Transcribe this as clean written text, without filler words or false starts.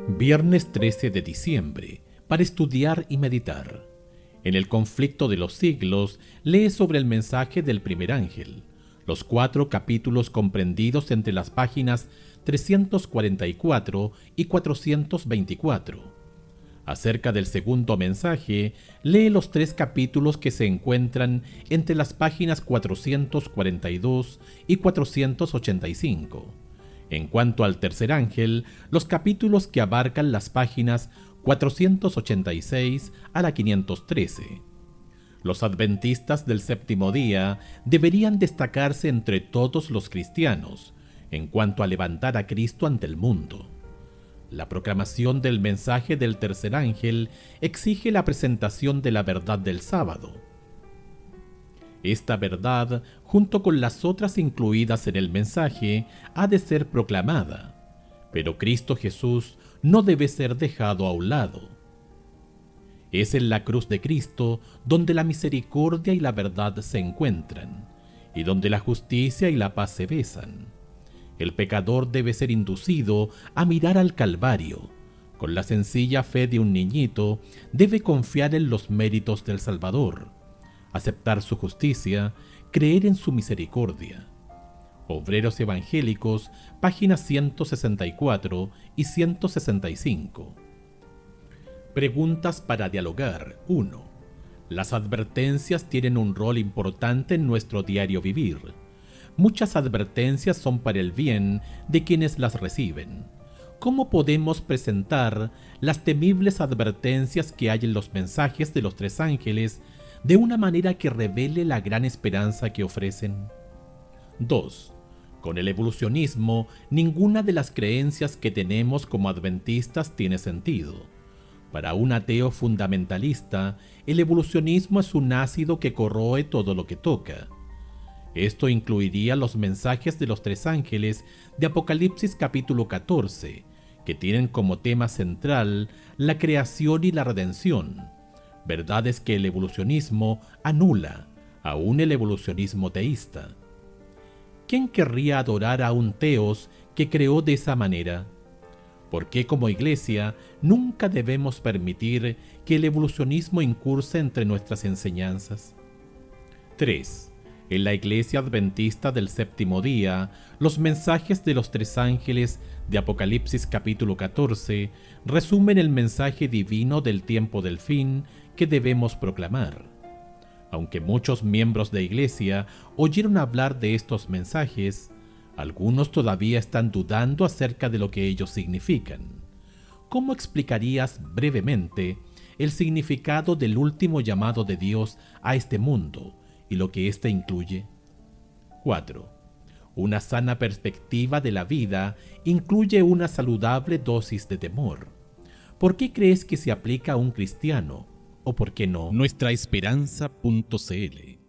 Viernes 13 de diciembre, para estudiar y meditar. En el conflicto de los siglos, lee sobre el mensaje del primer ángel, los 4 capítulos comprendidos entre las páginas 344 y 424. Acerca del segundo mensaje, lee los 3 capítulos que se encuentran entre las páginas 442 y 485. En cuanto al tercer ángel, los capítulos que abarcan las páginas 486 a la 513. Los adventistas del séptimo día deberían destacarse entre todos los cristianos en cuanto a levantar a Cristo ante el mundo. La proclamación del mensaje del tercer ángel exige la presentación de la verdad del sábado. Esta verdad, junto con las otras incluidas en el mensaje, ha de ser proclamada, pero Cristo Jesús no debe ser dejado a un lado. Es en la cruz de Cristo donde la misericordia y la verdad se encuentran, y donde la justicia y la paz se besan. El pecador debe ser inducido a mirar al Calvario. Con la sencilla fe de un niñito, debe confiar en los méritos del Salvador, aceptar su justicia, creer en su misericordia. Obreros Evangélicos, páginas 164 y 165. Preguntas para dialogar. 1. Las advertencias tienen un rol importante en nuestro diario vivir. Muchas advertencias son para el bien de quienes las reciben. ¿Cómo podemos presentar las temibles advertencias que hay en los mensajes de los 3 ángeles de una manera que revele la gran esperanza que ofrecen? 2. Con el evolucionismo, ninguna de las creencias que tenemos como adventistas tiene sentido. Para un ateo fundamentalista, el evolucionismo es un ácido que corroe todo lo que toca. Esto incluiría los mensajes de los 3 ángeles de Apocalipsis capítulo 14, que tienen como tema central la creación y la redención. Verdades que el evolucionismo anula, aún el evolucionismo teísta. ¿Quién querría adorar a un teos que creó de esa manera? ¿Por qué como iglesia nunca debemos permitir que el evolucionismo incurse entre nuestras enseñanzas? 3. En la Iglesia Adventista del Séptimo Día, los mensajes de los 3 ángeles de Apocalipsis capítulo 14 resumen el mensaje divino del tiempo del fin que debemos proclamar. Aunque muchos miembros de Iglesia oyeron hablar de estos mensajes, algunos todavía están dudando acerca de lo que ellos significan. ¿Cómo explicarías brevemente el significado del último llamado de Dios a este mundo y lo que éste incluye? 4. Una sana perspectiva de la vida incluye una saludable dosis de temor. ¿Por qué crees que se aplica a un cristiano? ¿O por qué no? Nuestraesperanza.cl